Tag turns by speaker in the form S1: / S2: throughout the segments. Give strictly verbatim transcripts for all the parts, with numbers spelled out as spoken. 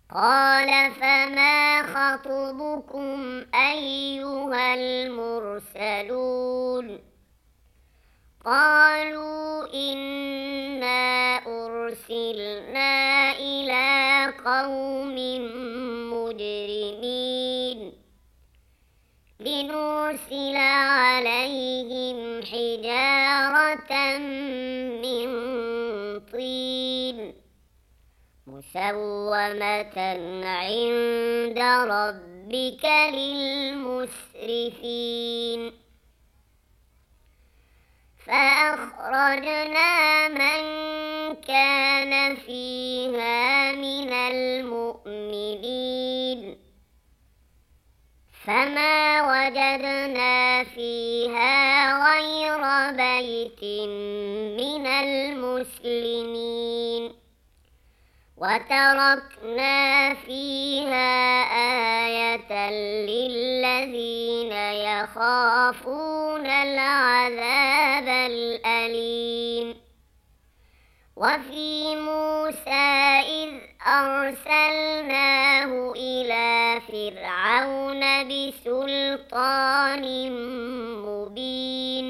S1: قال فما خطبكم أيها المرسلون قالوا إنا أرسلنا إلى قوم مجرمين لنرسل عليهم حجارة من طين مسومة عند ربك للمسرفين فأخرجنا من كان فيها من المؤمنين فما وجدنا فيها غير بيت من المسلمين وتركنا فيها آية للذين يخافون العذاب الأليم وفي موسى إذ أرسلناه إلى فرعون بسلطان مبين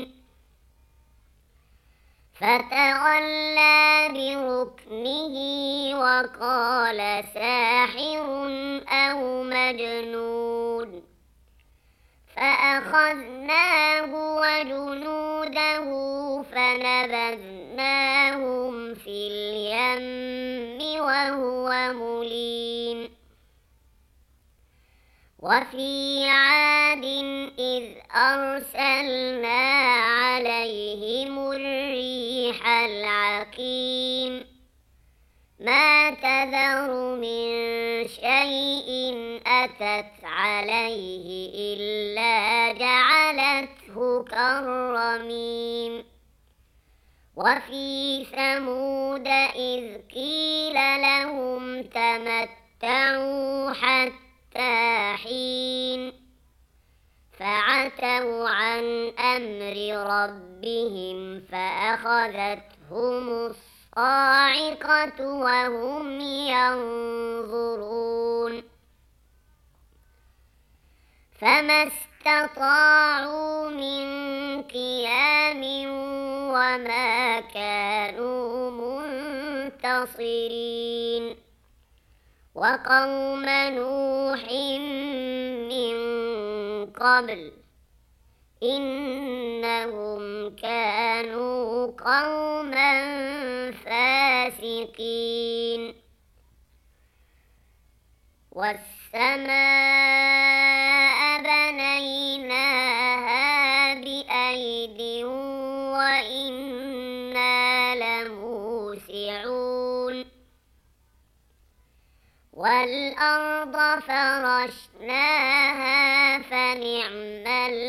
S1: فتولى بركنه وقال ساحر أو مجنون فأخذناه وجنوده فنبذناهم في اليم وهو مليم وفي عاد إذ أرسلنا عليهم الريح العقيم ما تذر من شيء أتت عليه إلا جعلته كالرميم وفي ثمود إذ قيل لهم تمتعوا حتى حين فعتوا عن أمر ربهم فأخذتهم الصاعقة وهم ينظرون فما استطاعوا من قيام وما كانوا منتصرين وقوم نوح من قبل إنهم كانوا قوما فاسقين والسماء بنيناها بأيد وإنا لموسعون والأرض فرشناها فنعم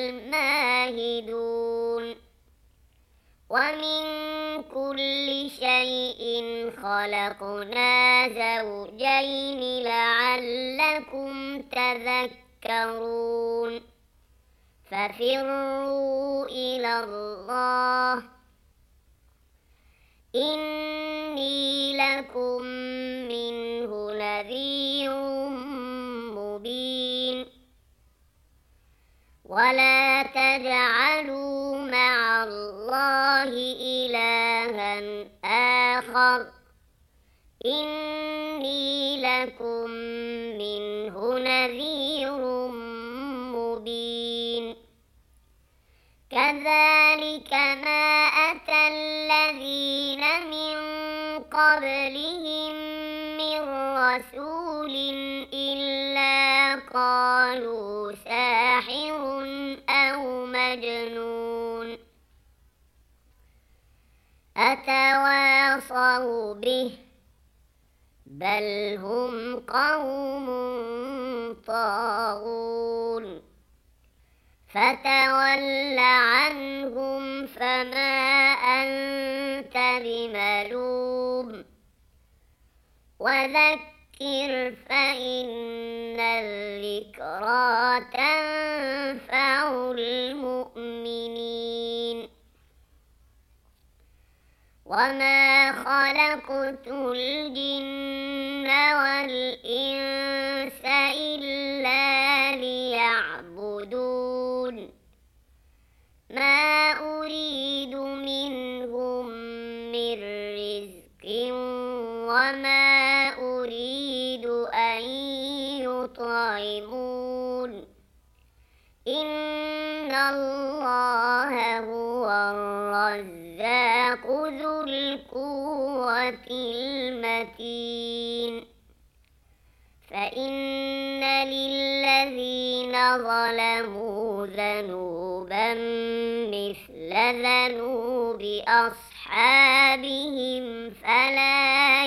S1: الماهدون ومن كل شيء خلقنا زوجين لعلكم تذكرون ففروا إلى الله إني لكم منه نذير مبين ولا تجعلوا مع الله إلها آخر إني لكم منه نذير مبين كذلك ما أتى الذين من قبلهم من رسول إلا قالوا ساحر أو مجنون أتواصوا به بل هم قوم طاغون فتول عنهم فما أنت بملوم وذكر فإن الذكرى تنفع المؤمنين وما خلقت الجن والإنس يطعمون إن الله هو الرزاق ذو القوة المتين فإن للذين ظلموا ذنوبا مثل ذنوب أصحابهم فلا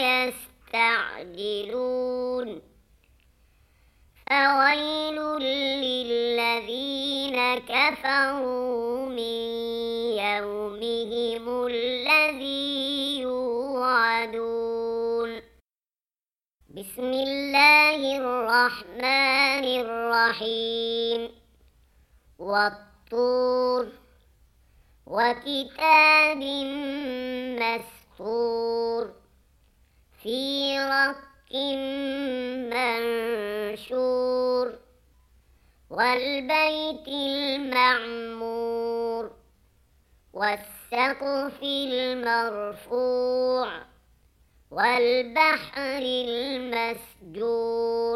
S1: يستعجلون فويل للذين كفروا من يومهم الذي يوعدون بسم الله الرحمن الرحيم والطور وكتاب مسطور في رق منشور والبيت المعمور والسقف المرفوع والبحر المسجور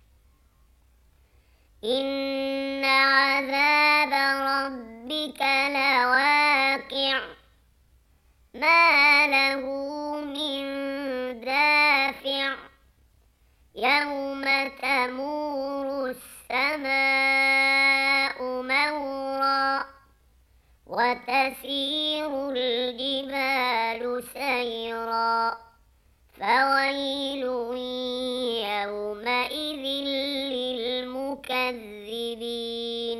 S1: إن عذاب ربك لواقع ما له من دافع يوم تمور السماء مورا وتسير الجبال سيرا فويل يومئذ للمكذبين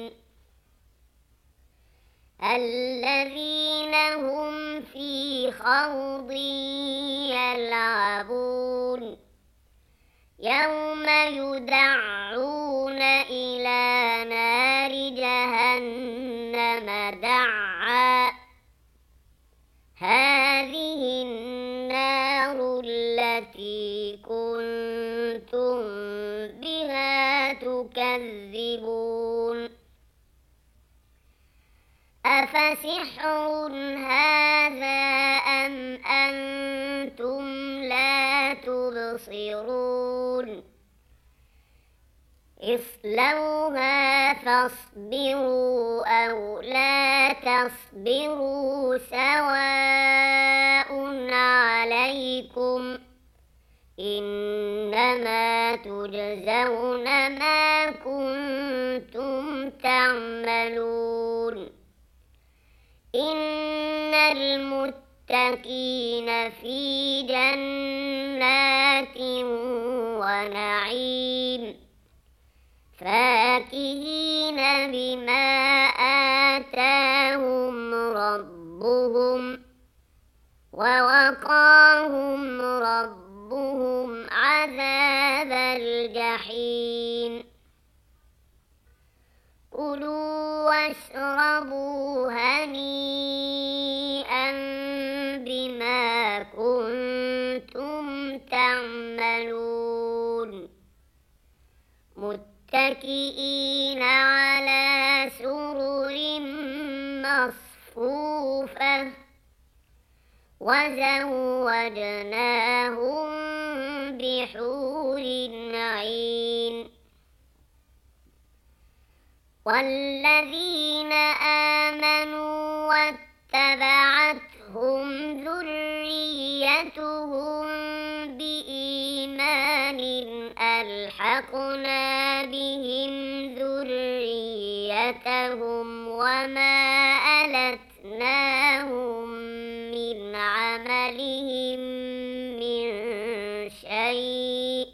S1: الذين هم في خوض يلعبون يوم يدعون إلى نار جهنم دعا هذه النار التي كنتم بها تكذبون أفسحر هذا أم أنتم لا تبصرون اصلوها فاصبروا أو لا تصبروا سواء عليكم إنما تجزون ما كنتم تعملون إن المتقين في جنات ونعيم فاكهين بما آتاهم ربهم ووقاهم ربهم عذاب الجحيم كلوا واشربوا هنيئا بما كنتم تعملون متكئين على سرر مصفوفة وزوجناهم بحور عين والذين آمنوا واتبعتهم ذريتهم بإيمان ألحقنا بهم ذريتهم وما ألتناهم من عملهم من شيء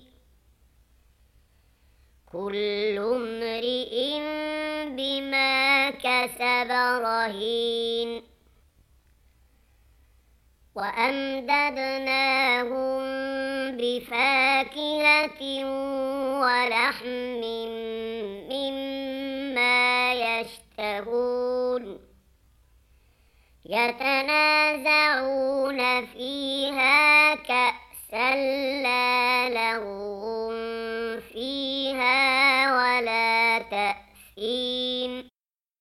S1: كل امرئ بما كسب رهين وأمددناهم بفاكهة ولحم مما يشتهون يتنازعون فيها كأسا لا لغو فيها ولا تأثيم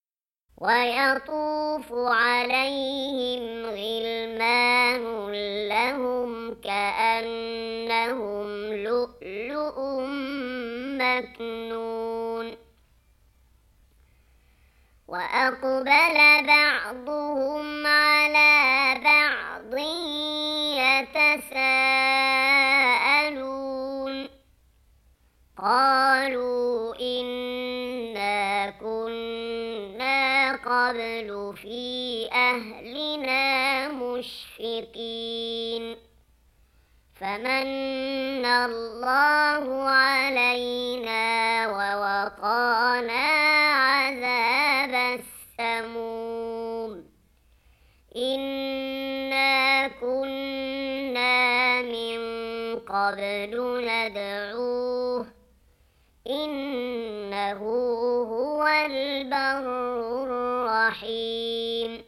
S1: ويطوف عليهم غلمان لهم كأنهم لؤلؤ مكنون وأقبل بعضهم على بعض يتساءلون قالوا إنا كنا قبل في أهلنا مشفقين فمن الله علينا ووقانا عذاب السموم إنا كنا من قبل ندعوه إنه هو البر الرحيم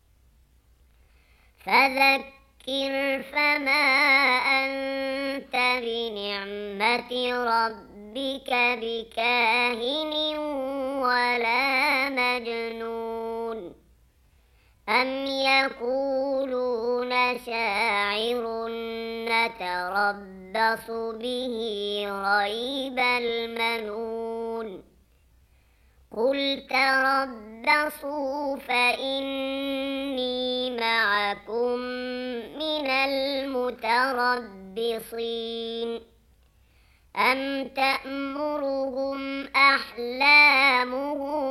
S1: فذكر فما أنت بنعمة ربك بكاهن ولا مجنون أم يقولون شاعر نتربص به ريب المنون قل تربصوا فإني معكم من المتربصين أم تأمرهم أحلامهم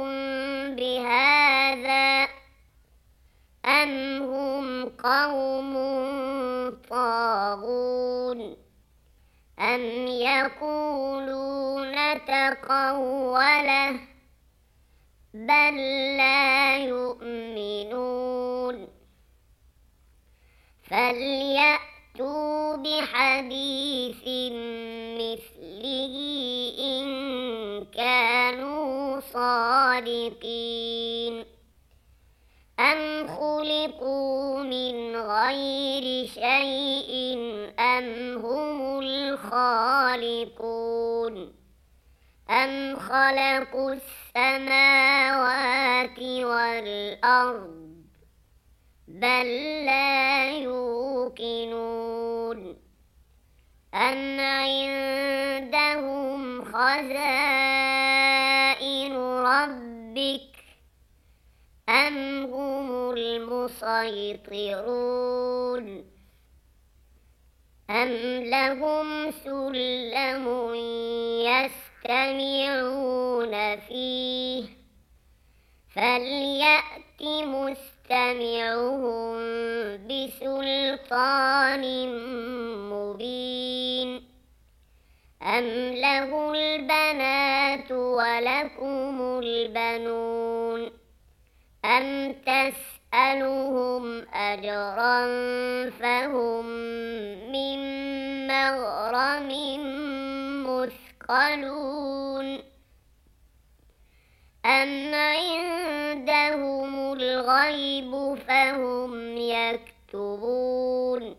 S1: بهذا أم هم قوم طاغون أم يقولون تقوله بل لا يؤمنون فليأتوا بحديث مثله إن كانوا صادقين أم خلقوا من غير شيء أم هم الخالقون أم خلقوا السماوات والأرض بل لا يوقنون أم عندهم خزائن ربك أم هم المسيطرون أم لهم سلم يستمعون فيه فليأت مستمعهم بسلطان مبين أم له البنات ولكم البنون أم تسألهم أجرا فهم من مغرم مثقلون أم عندهم الغيب فهم يكتبون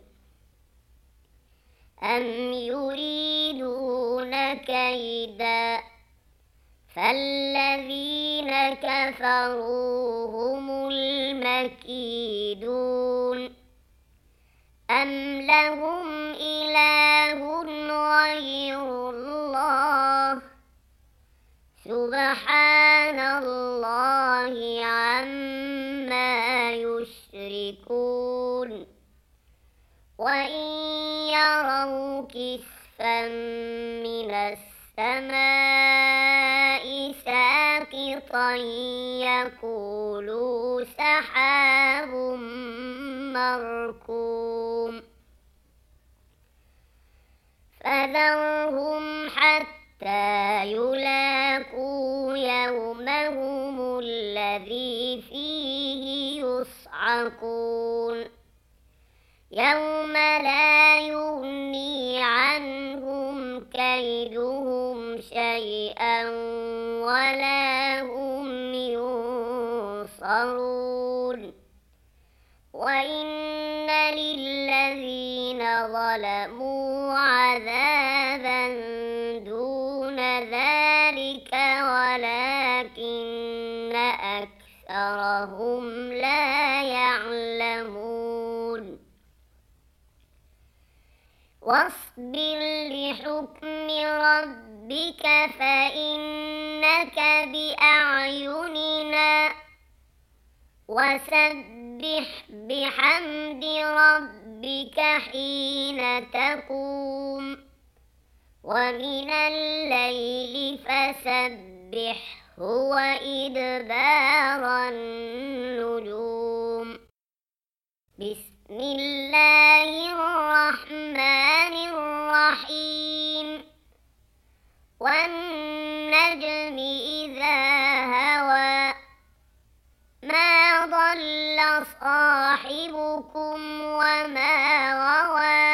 S1: أم يريدون كيدا فالذين كفروا هم المكيدون أم لهم إله غير الله سبحان الله عما يشركون وإن يروا كسفا من السماء ساقطا يقولوا سحاب مركوم فذرهم حتى يلاقوا يومهم الذي فيه يصعقون يوم لا يغني عنهم كيدهم شيئا ولا هم ينصرون وإن للذين ظلموا عذابا دون ذلك ولكن أكثرهم لا يعلمون واصبر لحكم ربك ربك فإنك بأعيننا وسبح بحمد ربك حين تقوم ومن الليل فسبحه وإدبار النجوم. بسم الله الرحمن الرحيم. والنجم إذا هوى ما ضل صاحبكم وما غوى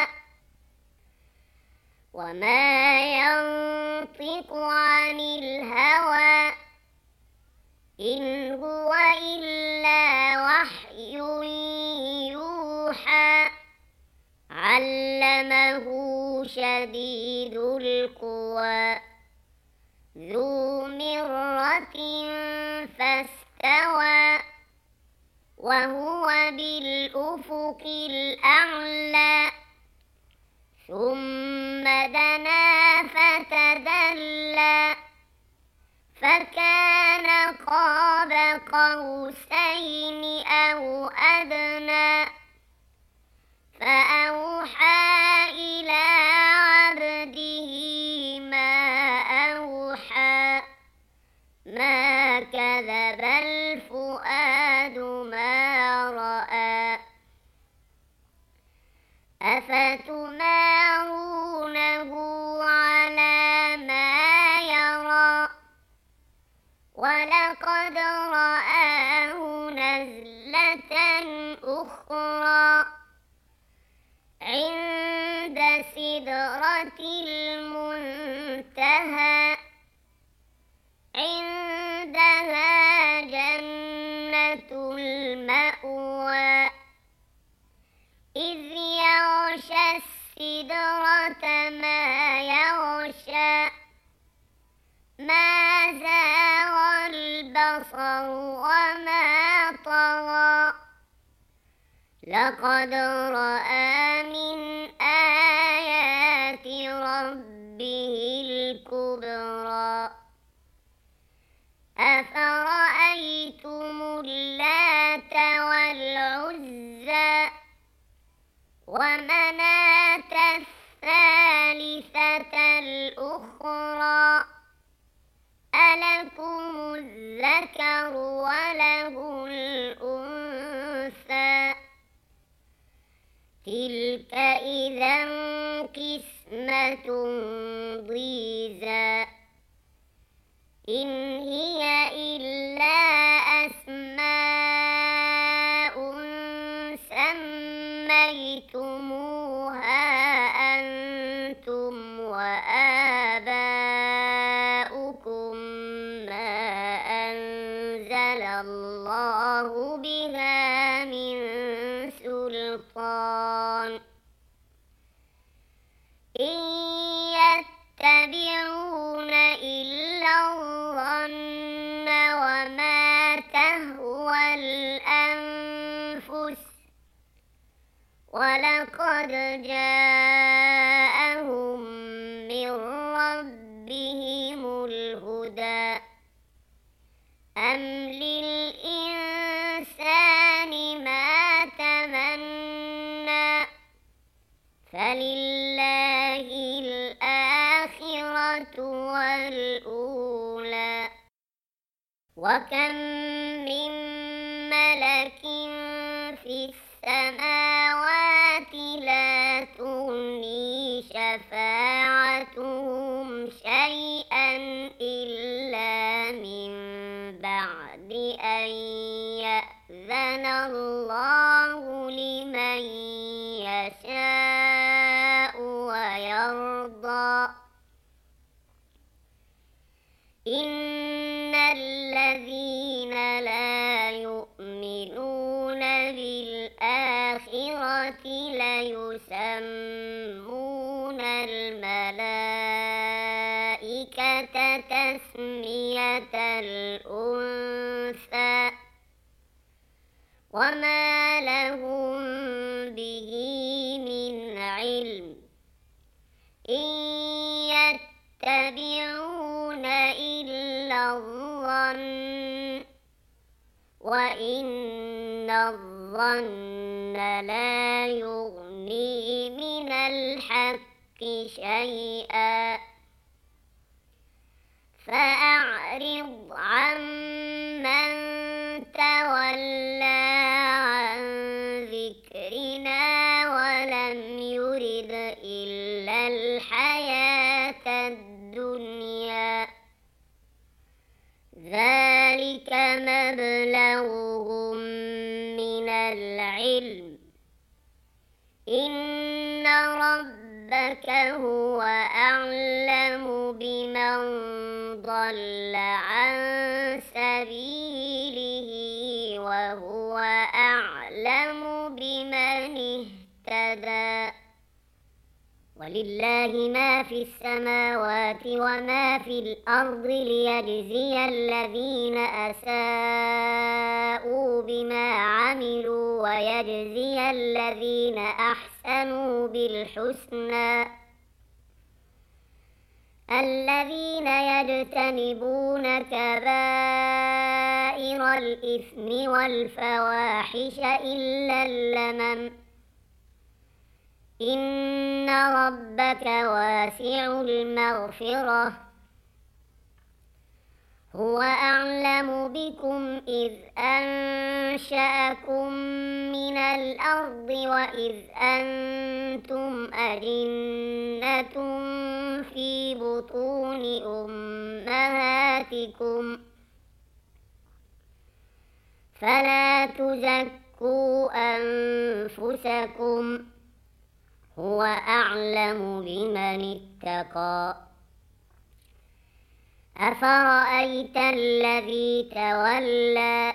S1: وما ينطق عن الهوى إن هو إلا وحي يوحى علمه شديد القوى ذو مرة فاستوى وهو بالأفق الأعلى ثم دنا فتدلى فكان قاب قوسين أو أدنى فأوحى إلى عبده ما أوحى ما كذب الفؤاد ما رأى أفتمارونه على ما يرى ولقد رآه نزلة أخرى عند سدرة المنتهى عندها جنة المأوى إذ يغشى السدرة ما يغشى ما زاغ البصر وما طغى لقد رأى من آيات ربه الكبرى أفرأيتم اللات والعزى ومناة الثالثة الأخرى ألكم الذكر وله الأنثى تلك إذا قسمة ضيزى إن هي إلا أسماء سميتموها أنتم وآباؤكم ما أنزل الله بها من سلطان إن يتبعون إلا الظن وما تهوى الأنفس ولقد جاءهم من ربهم الهدى أم للإنسان ما تمنى فلله الآخرة والأولى وكم من ملك في السماوات لا تغني شفاعتهم شيئا إلا من بعد أن يأذن الله لمن يشاء ويرضى إن الذين لا يؤمنون بالآخرة ليسمون الملائكة تسمية الأنثى وما لهم به من علم إن يتبعون الظن وإن الظن لا يغني من الحق شيئا فأعرض عمن تولى عن ذكرنا ولم يرد إلا الحياة الدنيا ذلك مبلغهم من العلم إن ربك هو أعلم بمن ضل عن سبيله وهو أعلم بمن اهتدى ولله ما في السماوات وما في الأرض ليجزي الذين أساءوا بما عملوا ويجزي الذين أحسنوا بالحسنى الذين يجتنبون كبائر الإثم والفواحش إلا اللمم إن ربك واسع المغفرة هو أعلم بكم إذ أنشأكم من الأرض وإذ أنتم أجنة في بطون أمهاتكم فلا تزكوا أنفسكم هو أعلم بمن اتقى أفرأيت الذي تولى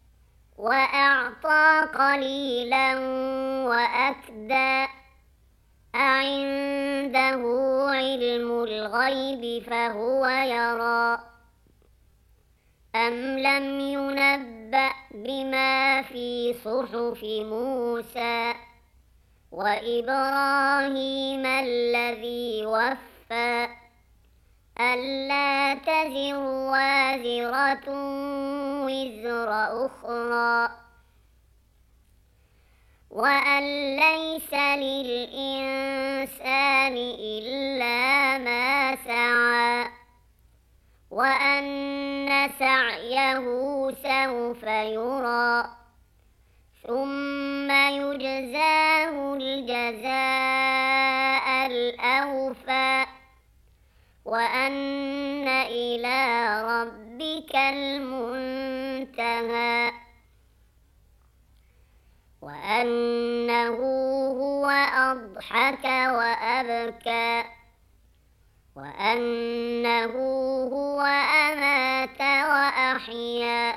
S1: وأعطى قليلا وأكدى أعنده علم الغيب فهو يرى أم لم ينبأ بما في صحف موسى وإبراهيم الذي وفى ألا تزر وازرة وزر أخرى وأن ليس للإنسان إلا ما سعى وأن سعيه سوف يرى ثم يجزاه الجزاء الأوفى وأن إلى ربك المنتهى وأنه هو أضحك وأبكى وأنه هو أمات وأحيا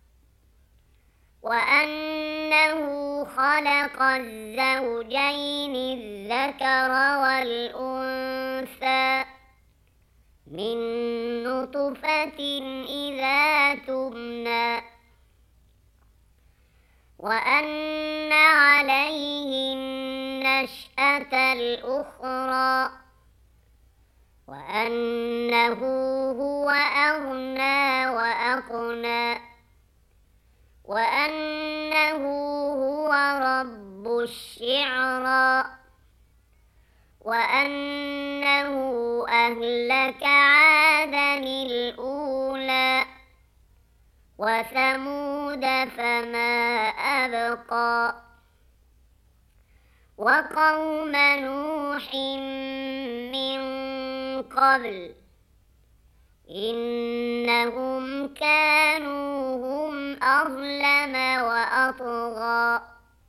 S1: وأنه خلق الزوجين الذكر والأنثى من نطفة إذا تمنى وأن عليه النشأة الأخرى وأنه هو أغنى وأقنى وأنه هو رب الشعرى وأنه أهلك عادا الأولى وثمود فما أبقى وقوم نوح من قبل إنهم كانوا هم أظلم وأطغى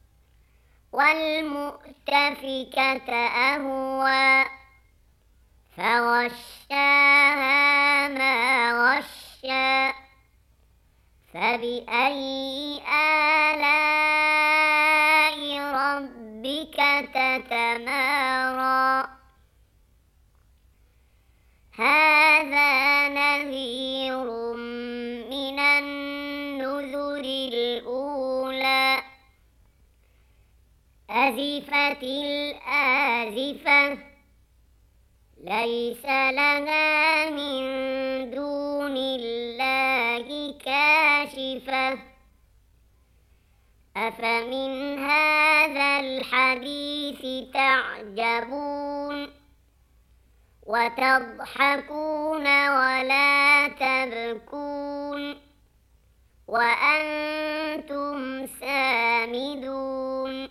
S1: والمؤتفكة أهوى فغشاها ما غشا فبأي آلاء ربك تتمارى هذا نذير من النذر الأولى أزفت الآزفة ليس لها من دون الله أفمن هذا الحديث تعجبون وتضحكون ولا تبكون وأنتم سامدون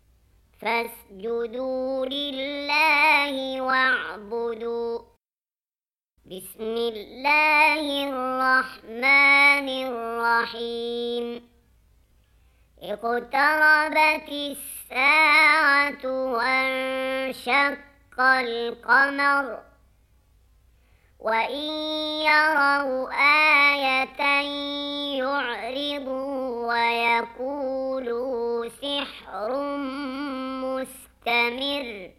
S1: فاسجدوا لله واعبدوا. بسم الله الرحمن الرحيم. اقتربت الساعة وانشق القمر وإن يروا آية يعرضوا ويقولوا سحر مستمر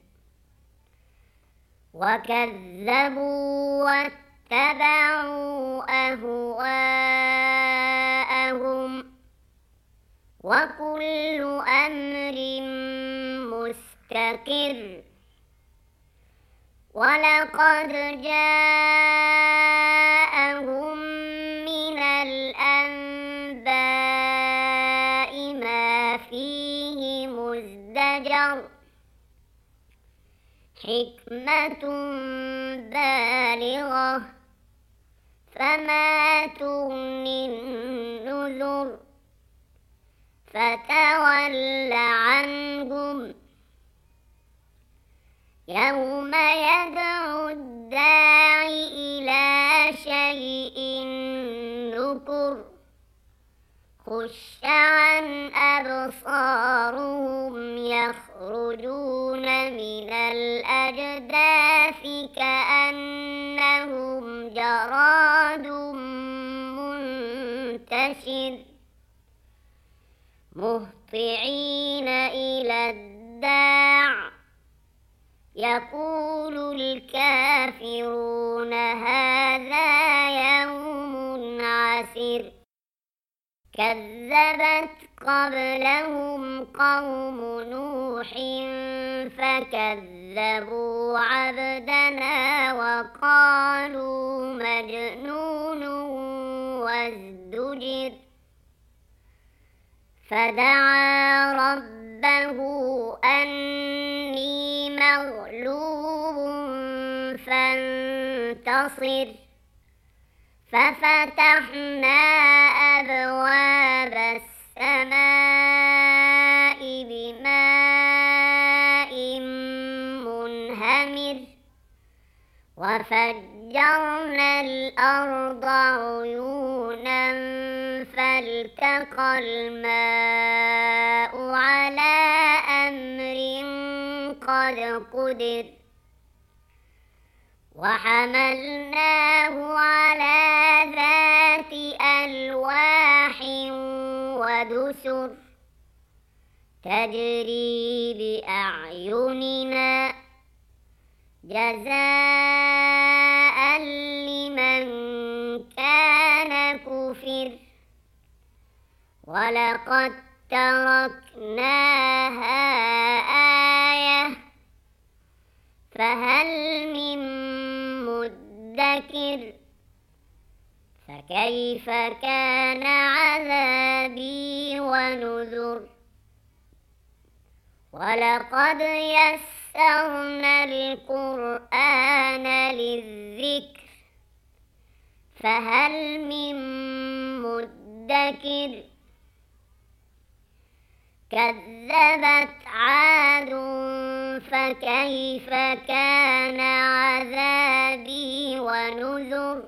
S1: وكذبوا واتبعوا أهواءهم وكل أمر مستقر ولقد جاءهم من الأنباء ما فيه مزدجر حكمة بالغة فما تغني النذر فتول عنهم يوم يدعو الداعي إلى شيء نكر خش عن أبصارهم يخرجون من الأجداث كأنهم جراد منتشر مهطعين إلى الداع يقول الكافرون هذا يوم عسر كذبت قبلهم قوم نوح فكذبوا عبدنا وقالوا مجنون وازدجر فدعا ربه أني مغلوب فانتصر ففتحنا أبواب السماء بماء منهمر وفجرنا الأرض عيونا فالتقى الماء على أمر قد قدر وحملناه على ذات ألواح ودسر تجري بأعيننا جزاء لمن كان كفر ولقد تركناها آية فهل من مدكر فكيف كان عذابي ونذر ولقد يسرنا القرآن للذكر فهل من مدكر كذبت عاد فكيف كان عذابي ونذر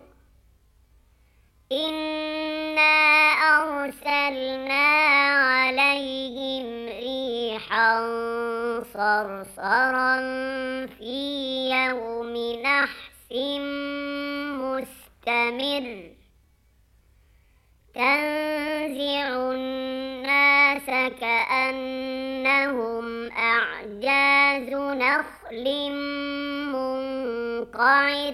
S1: إنا أرسلنا عليهم ريحا صرصرا في يوم نحس مستمر تنزع الناس كأنهم أعجاز نخل منقعر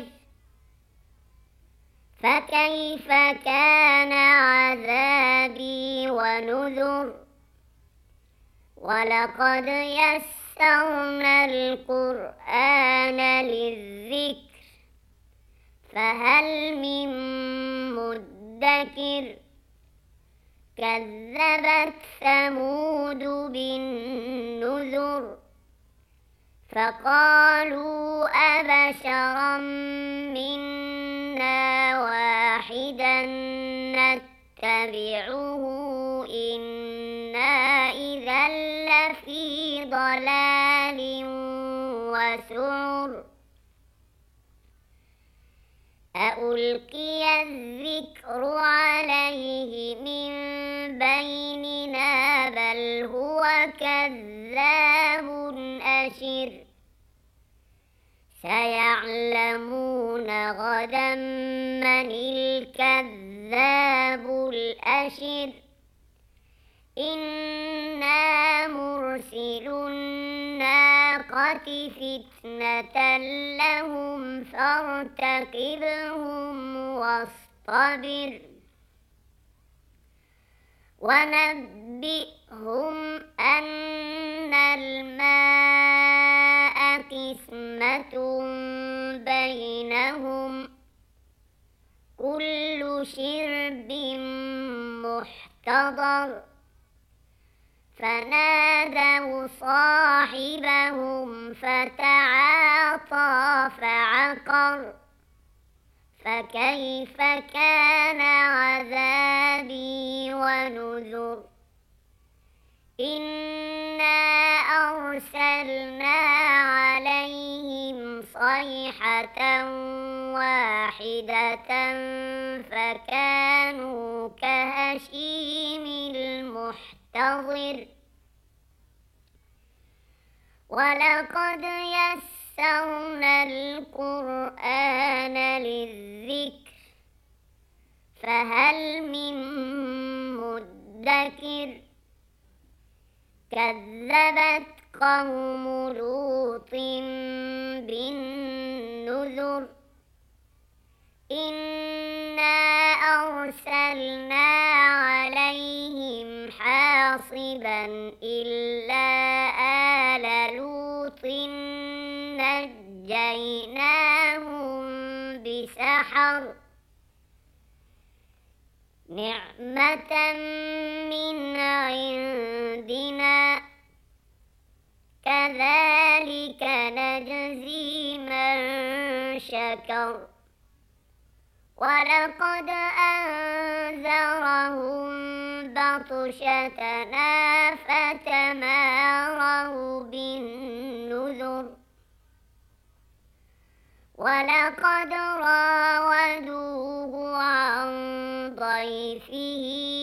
S1: فكيف كان عذابي ونذر ولقد يسرنا القرآن للذكر فهل من مدكر كذبت ثمود بالنذر فقالوا أبشرا منا واحدا نتبعه إنا إذا لفي ضلال وسعر أألقي الذكر عليه من بيننا بل هو كذاب أشر سيعلمون غدا من الكذاب الأشر إنا مرسل الناقة فتنة لهم فارتقبهم واصطبر ونبئهم أن الماء قسمة بينهم كل شرب محتضر فنادوا صاحبهم فتعاطى فعقر فكيف كان عذابي ونذر إنا أرسلنا عليهم صيحة واحدة فكانوا كهشيم المحتضر ولقد يسرنا القرآن للذكر فهل من مدكر كذبت قوم لوط بالنذر إنا أرسلنا عليهم حاصبا إلا آل لوط نجيناهم بسحر نعمة من عندنا كذلك نجزي من شكر ولقد أنذرهم بطشتنا فتماروا بالنذر ولقد راودوه عن ضيفه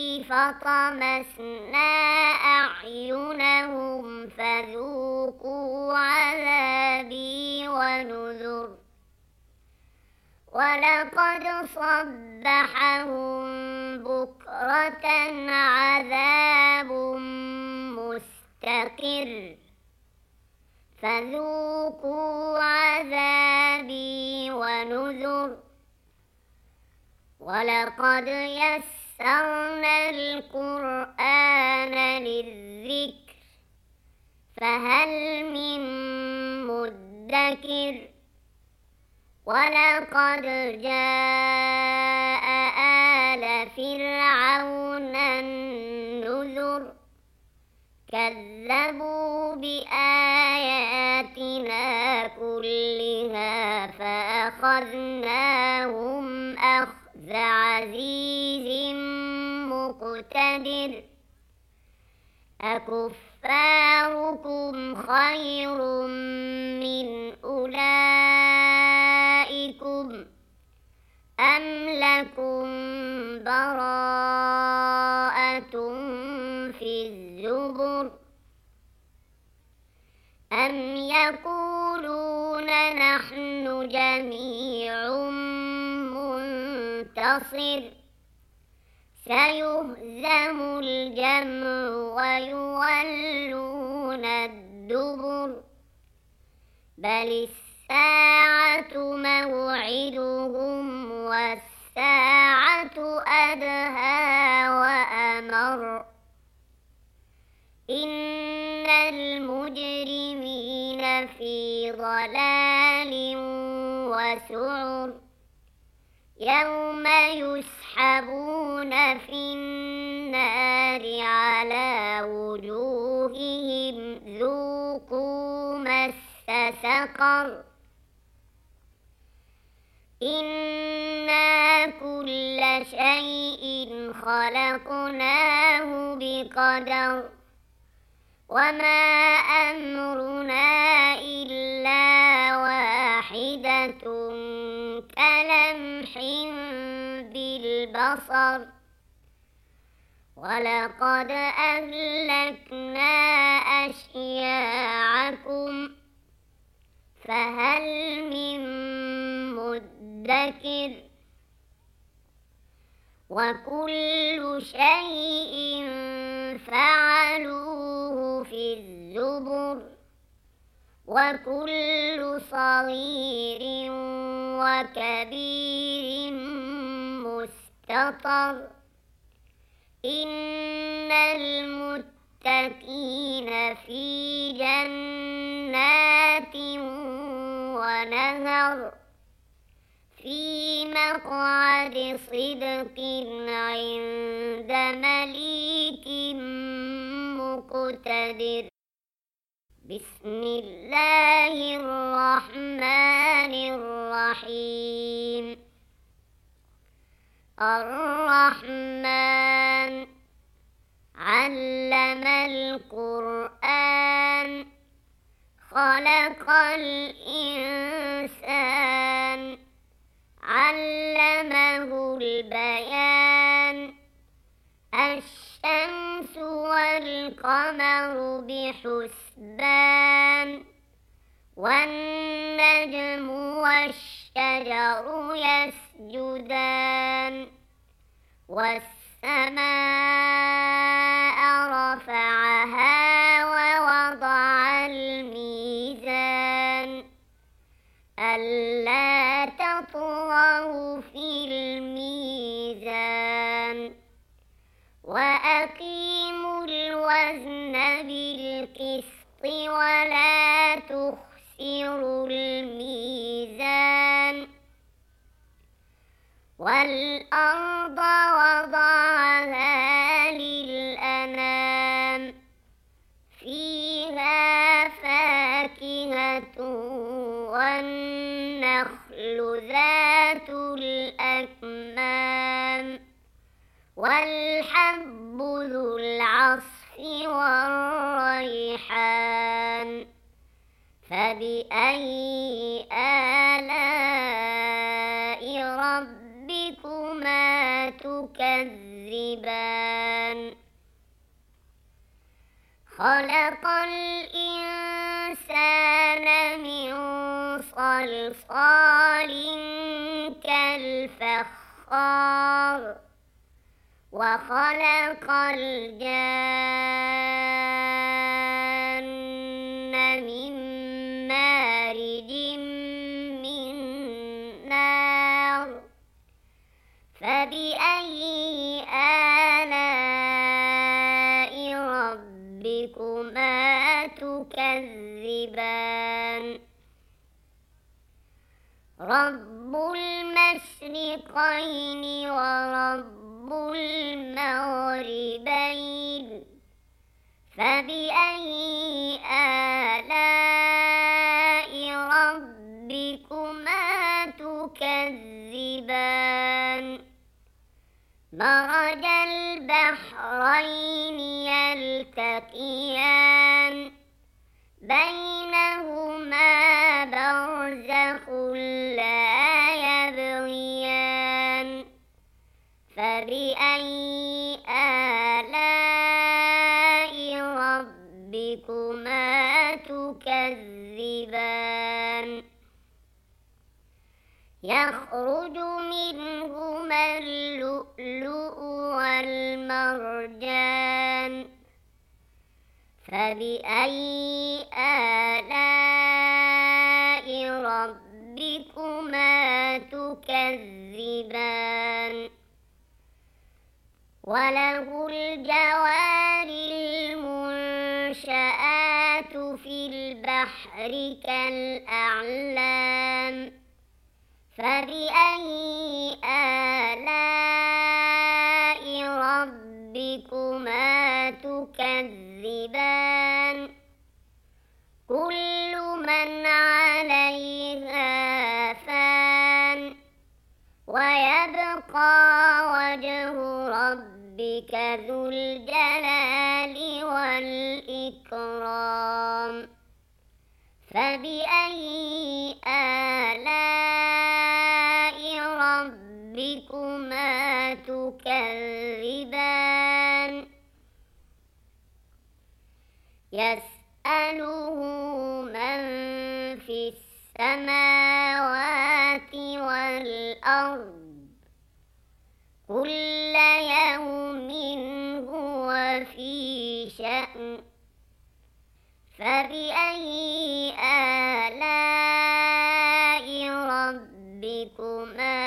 S1: فطمسنا أعينهم فذوقوا عذابي ونذر ولقد صبحهم بكرة عذاب مستقر فذوقوا عذابي ونذر ولقد يسرنا القرآن للذكر فهل من مدكر ولقد جاء آل فرعون النذر كذبوا بآياتنا كلها فأخذناهم أخذ عزيز مقتدر أكفاركم خير من أولئكم أم لكم براءة في الزبر أم يقولون نحن جميع منتصر سيهزم الجمع ويولون الدبر بل الساعة موعدهم والساعة أدهى وأمر إن المجرمين في ضلال وسعر يوم يسحبون في النار على وجوههم ذوقوا مس سقر إنا كل شيء خلقناه بقدر وما أمرنا إلا واحدة كلمح بالبصر ولقد أهلكنا أشياعكم فهل من مدكر وكل شيء فعلوه في الزبر وكل صغير وكبير مستطر إن المتقين في جنات ونهر في مقعد صدق عند مليك مقتدر بسم الله الرحمن الرحيم الرحمن علم القرآن خلق الإنسان علمه البيان الشمس والقمر بحسبان والنجم والشجر يسجدان والسماء رفعها ووضع الميزان ألا تطغوا في الميزان وأقيموا الوزن بالقسط ولا تخسروا الميزان والأرض وضعها للأنام فيها فاكهة والنخل ذات الأكمام والحب ذو العصف والريحان فبأي آلاء ربكما تكذبان خلق الإنسان من صلصال كالفخار وخلق الجان من مارج من نار فبأي آلاء ربكما تكذبان رب المشرقين ورب المغربين فبأي آلاء ربكما تكذبان مرج البحرين يلتقيان بينهما برزخ لا يبغيان فبأي آلاء ربكما تكذبان يخرج منهما اللؤلؤ والمرجان فبأي آلاء ربكما تكذبان وله الجوار المنشآت في البحر كالأعلام فبأي ويبقى وجه ربك ذو الجلال والإكرام فبأي آلاء ربكما تكذبان يسأله من في السماوات والأرض كل يوم هو في شأن فبأي آلاء ربكما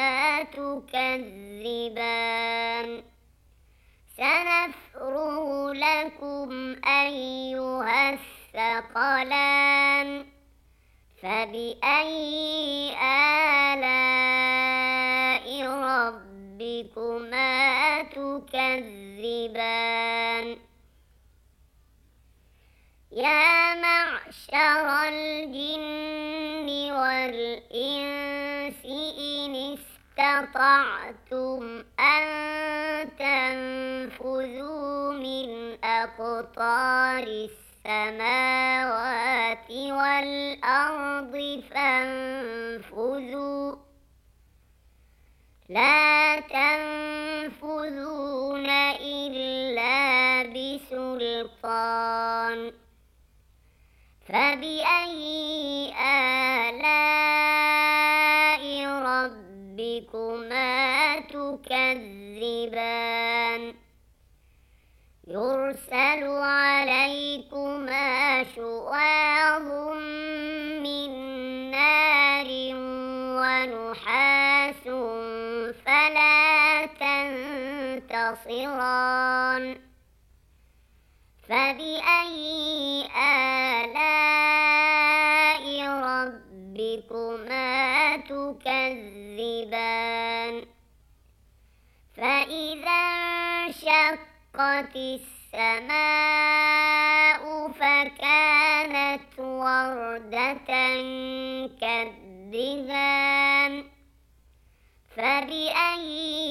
S1: تكذبان سنفرغ لكم أيها الثقلان فبأي آلاء ربكما تكذبان يا معشر الجن والإنس إن استطعتم أن تنفذوا من أقطار السماوات والأرض فانفذوا لا تنفذون إلا بسلطان فبأي آلاء ربكما تكذبان يرسل عليكما شواظ من نار ونحاس فلا تنتصران فبأي آلاء ربكما تكذبان فإذا انشقت السماء فكانت وردة كالدهان فبأي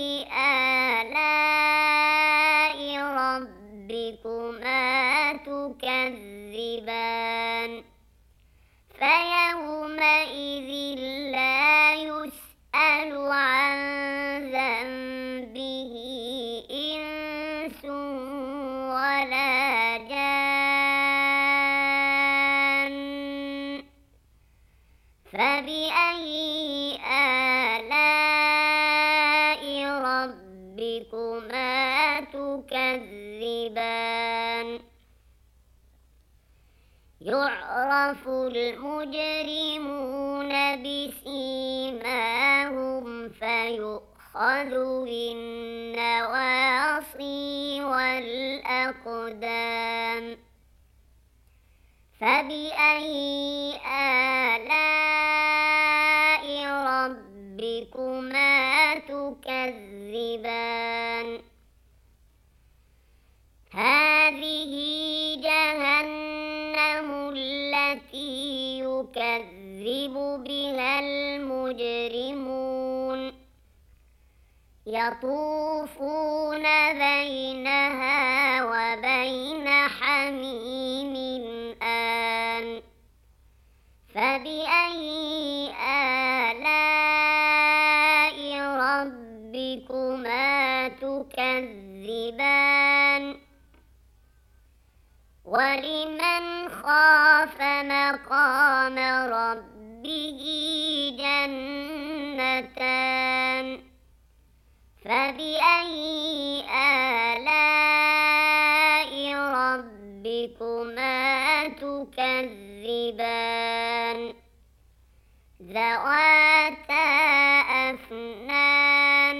S1: آلاء ربكما تكذبان فيومئذ لا يسأل عن ذنبه إنس ولا جان فبأي آلاء ربكما تكذبان يعرف المجرمون بسيماهم فيؤخذ بالنواصي والأقدام فبأي آلاء ربكما تكذبان هذه جهنم التي يكذب بها المجرمون يطوفون بينها وبين حميم آن فبأي آلاء ربكما تكذبان ولمن خاف مقام ربه جنتان فبأي آلاء ربكما تكذبان ذواتا أفنان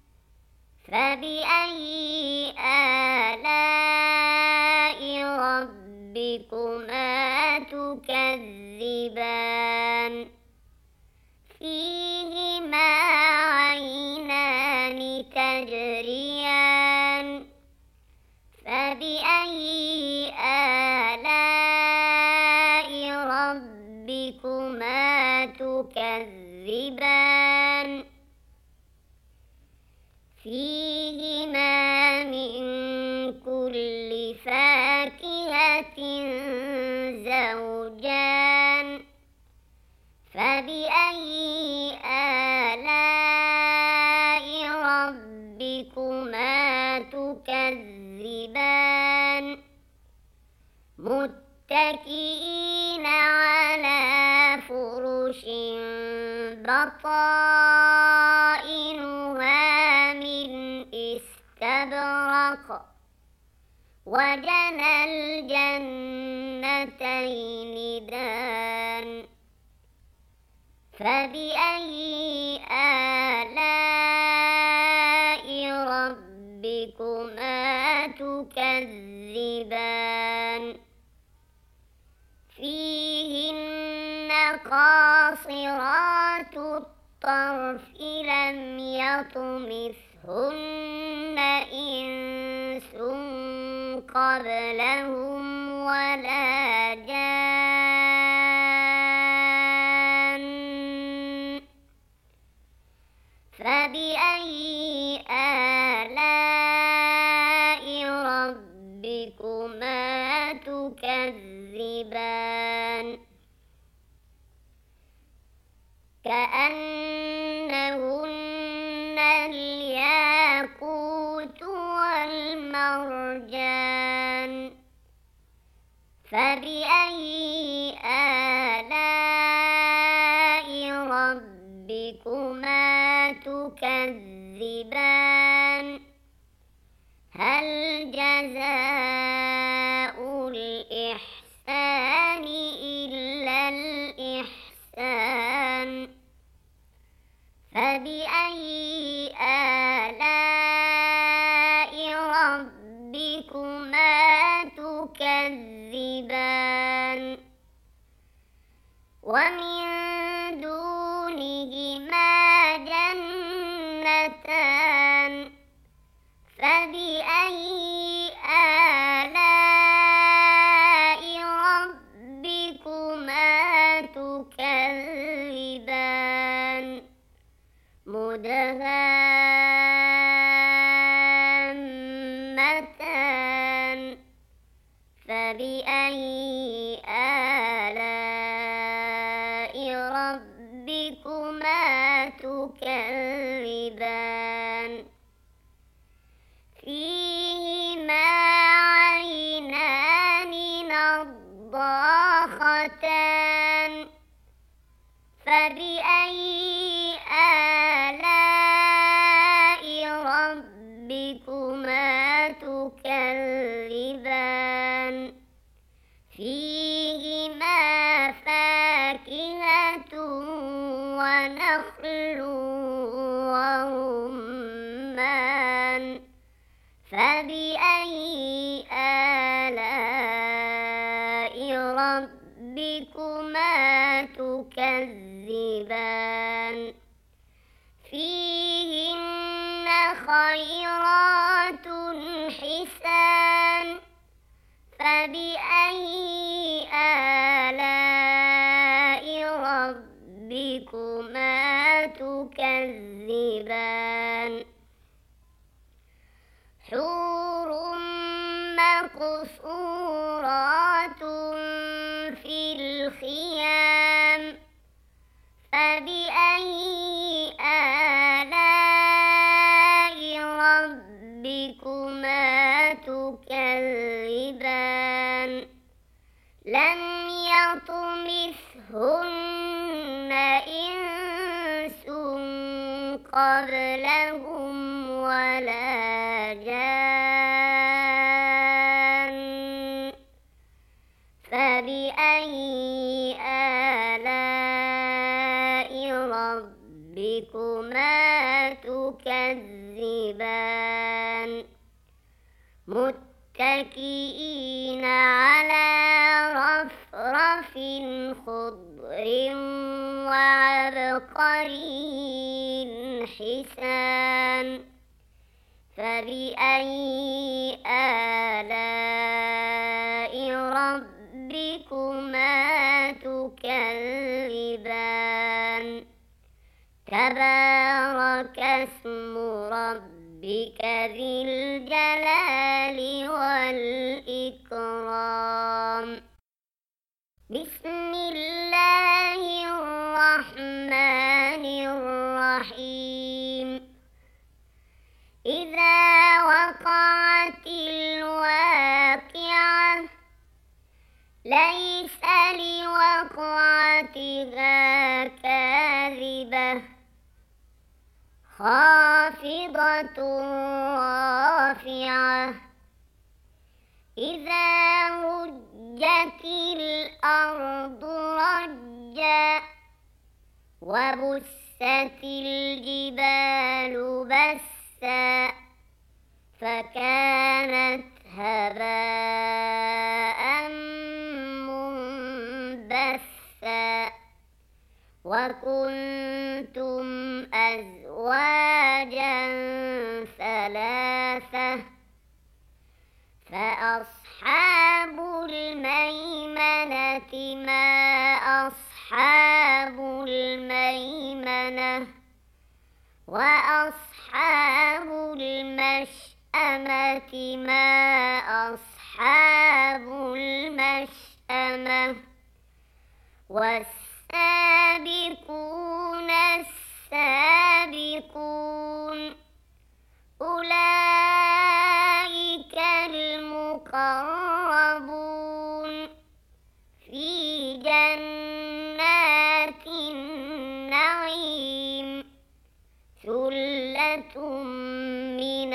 S1: فبأي آلاء ربكما تكذبان فيهما عينان تجريان فبأي آلاء ربكما ربكما تكذبان فيهما من كل فاكهة زوجان فبأي آلاء ربكما تكذبان متكئين على فرش بطائنها من استبرق وجنى الجنتين دان فبأي آلاء ربكما تكذبان فيهن قاصرات الطرف لم يطمثهن إنس قبلهم ولا جان فبأي آلاء ربكما تكذبان كأنهن الياقوت والمرجان فبأي آلاء ربكما تكذبان هل جزاء الإحسان إلا الإحسان فبأي آلاء ربكما تكذبان ومن دونهما جنتان فبأي آلاء ربكما تكذبان مدهامتان فبأي آلاء ربكما تكذبان فيهما عينان نضاختان فبأي آلاء ربكما تكذبان فيهما فاكهة ونخل ورمان فبأي آلاء ربكما تكذبان فيهن خيرات حسان فبأي آلاء ربكما تكذبان حور مقصورات في الخيام فبأي آلاء ربكما تكذبان لم يطمثهن إنس قبلهم ولا جان فبأي آلاء ربكما تكذبان متكئين على رفرف خضر وعبقري حسان فبأي آلاء ربكما تكذبان تبارك اسم ربك ربك ذي الجلال والإكرام. بسم الله الرحمن الرحيم. إذا وقعت الواقعة ليس لوقعتها كاذبة خافضة رافعة. إذا رجت الأرض رجا وبست الجبال بسا فكانت هباء منبثا. وكنتم أزواجا ثلاثة فأصحاب الميمنة ما أصحاب الميمنة. وأصحاب المشأمة ما أصحاب المشأمة. والسابقون السابقون أولئك المقربون في جنات النعيم. ثلة من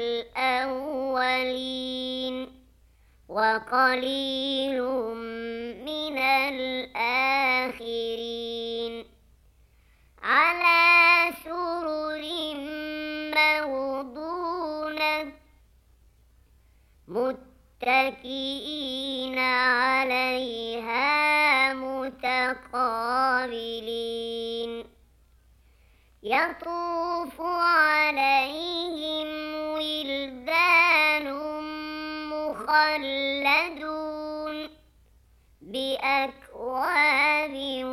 S1: الأولين وقليل من الآخرين. على سرر موضونة متكئين عليها متقابلين. يطوف عليهم ولدان مخلدون بأكواب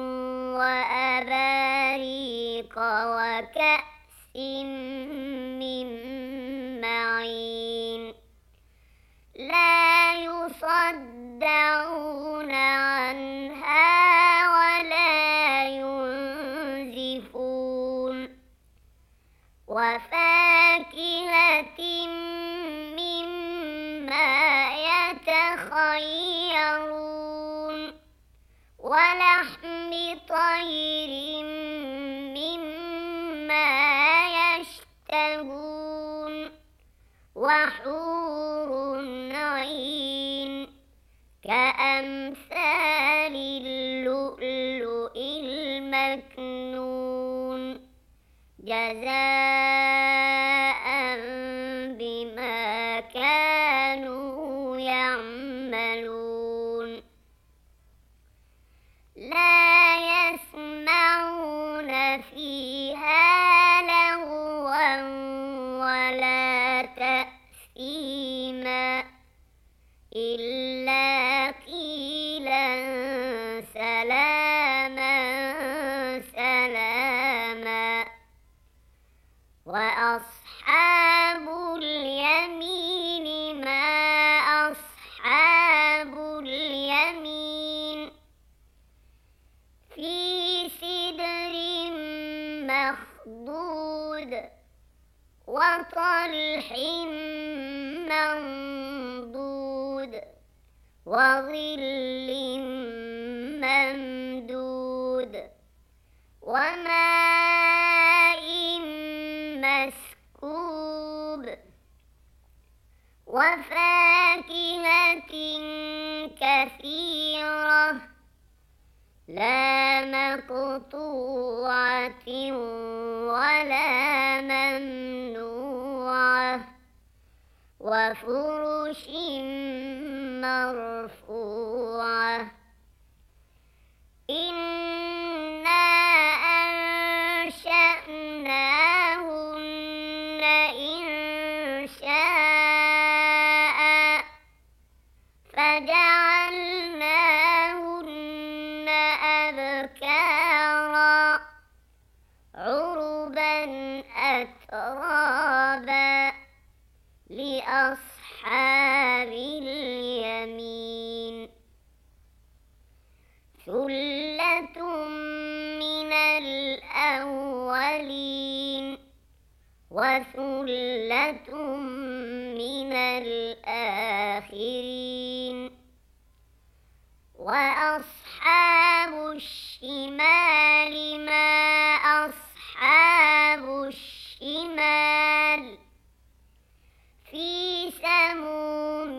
S1: وأباريق وكأس من معين. لا يصدعون عنها ولا ينزفون. وفاكهة مما يتخيرون. ولحم طير مما يشتهون. وحور عين كأمثال اللؤلؤ المكنون جزاء بما كانوا يعملون. لا يسمعون فيها لغوا ولا تأثيما إلا قيلا سلاما سلاما. وأصحاب اليمين ما أصحاب اليمين. في سدر مخضود وطلح منضود وظل ممدود وماء مسكوب. وفاكهة كثيرة لا مقطوعة ولا ممنوعة. وفرش مرفوعة. إنا أنشأناهن إنشاء فجعلناهن أبكارا عربا أترابا. لأصحاب اليمين ثلة من الأولين وثلة من الآخرين وأصحاب الشمال ما أصحاب الشمال في سموم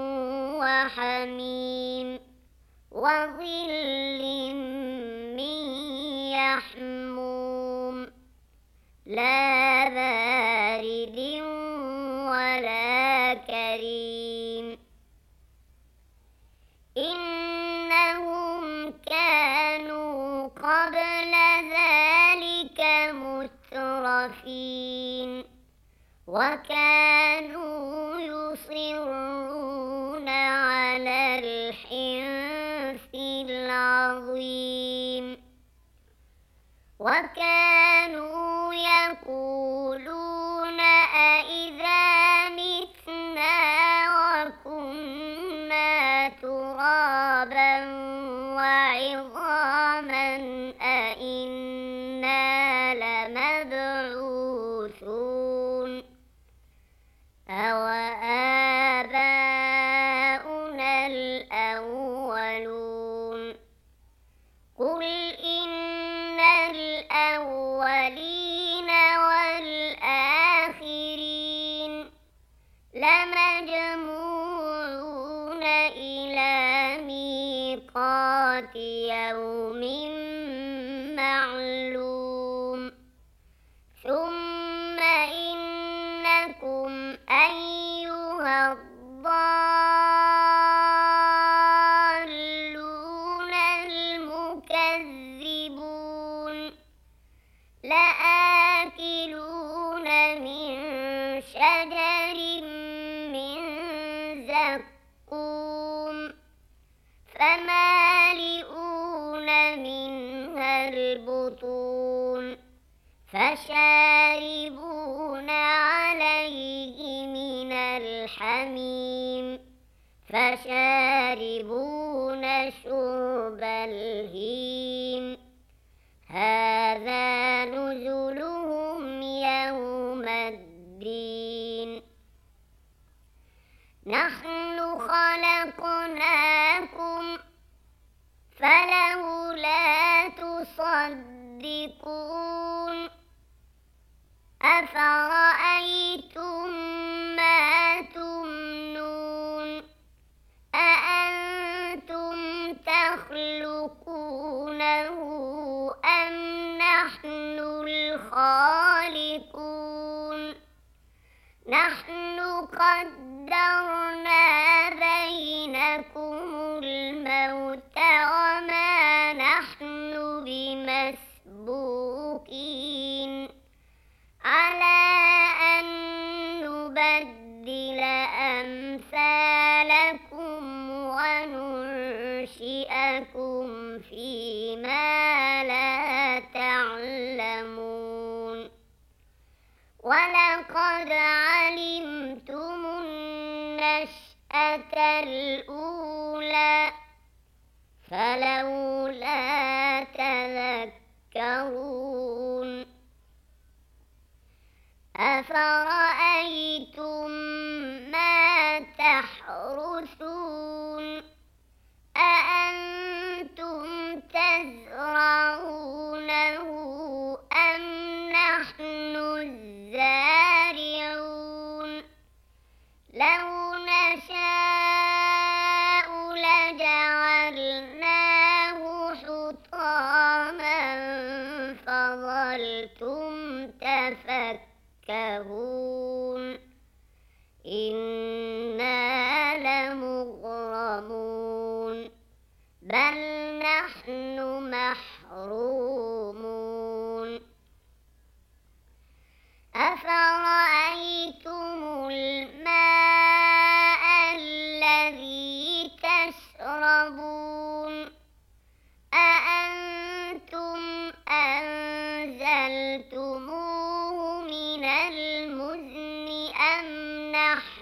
S1: وحميم وظل من يحموم لا بارد ولا كريم إنهم كانوا قبل ذلك مترفين وكانوا يصرون على الحنث العظيم وكانوا يقولون أإذا متنا وكنا ترابا وعظاما أإنا لمبعوثون أوآباؤنا الأولون قل إن الأولين والآخرين لمجموعون إلى ميقات يوم معلوم ثم إنكم أيها الضالون المكذبون لآكلون من شجر من زقوم فمالئون منها البطون فشاربون عليه من الحميم فشاربون شرب الهيم هذا نزلهم يوم الدين نحن خلقناكم فلولا تصدقون أفرأيتم ما تمنون أأنتم تخلقونه أم نحن الخالقون نحن قدرنا بينكم الموت وما نحن بمسبوقين على أن نبدل أمثالكم وننشئكم فيما لا تعلمون ولقد علمتم النشأة الأولى فلولا تذكرون أفرأيتم ما تحرثون أأنتم تزرعونه أم نحن الزارعون لو نشاء لجعلناه حطاما فظلتم تفكهون إنا لمغرمون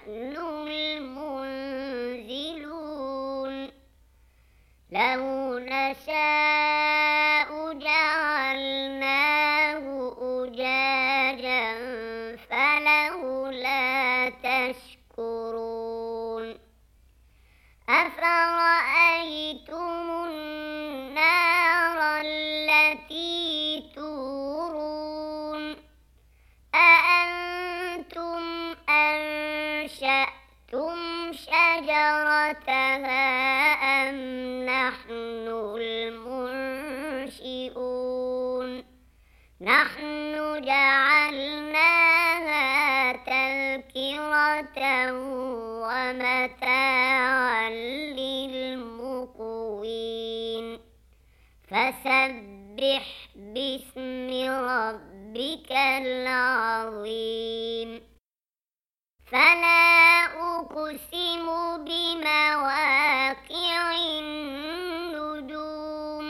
S1: نحن المنزلون لو نشاء جعلناه أجاجا فلولا تشكرون أفرأيتم النار التي تورون أأنتم أنشأتم شجرتها أم نحن المنشئون نحن جعلناها تذكرة ومتاعا للمقوين فسبح باسم ربك العظيم فلا أقسم بمواقع النجوم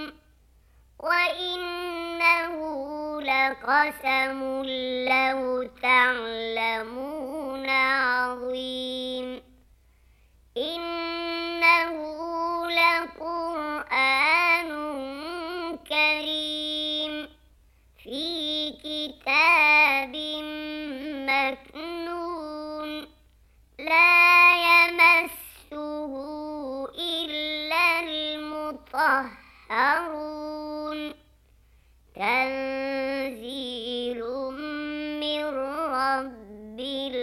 S1: وإنه لقسم لو تعلمون عظيم إنه لقرآن كريم في كتاب مكنون لا يمسه إلا المطهرون تنزيل من رب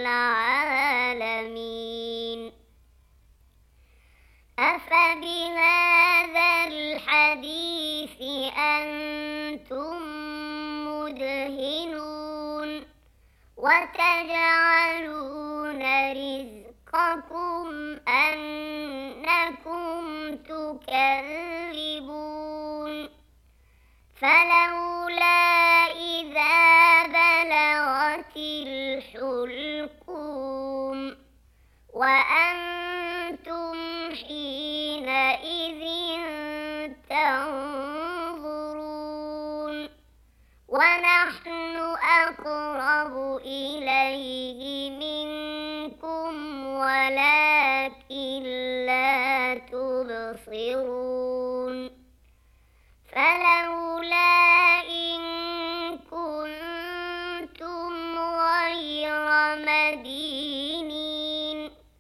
S1: العالمين أفبهذا الحديث أنتم مدهنون وتجعلون رزقكم أنكم تكذبون فلولا إذا بلغت الحلقوم وأنتم حينئذ تنظرون ونحن أقرب إليه منكم ولكن لا تبصرون فلولا إن كنتم غير مدينين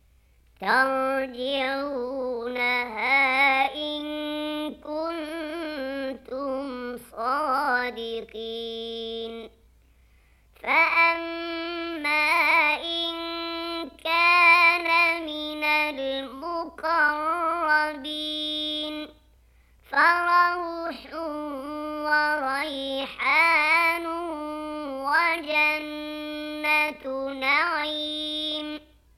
S1: ترجعونها إن كنتم صادقين فأما إن كان من المقربين فروح وريحان وجنة نعيم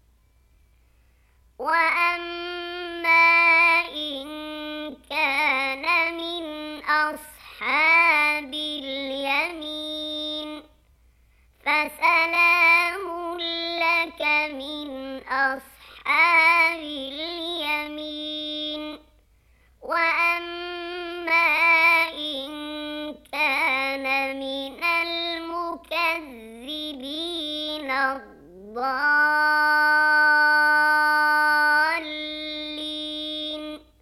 S1: وأما إن كان من أصحاب اليمين فسلام لك من أصحاب اليمين وأما إن كان من المكذبين الضالين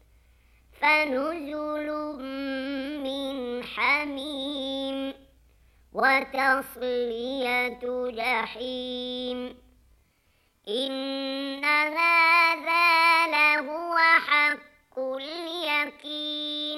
S1: فنزل من حميم وتصلية جحيم إن هذا لهو حق اليقين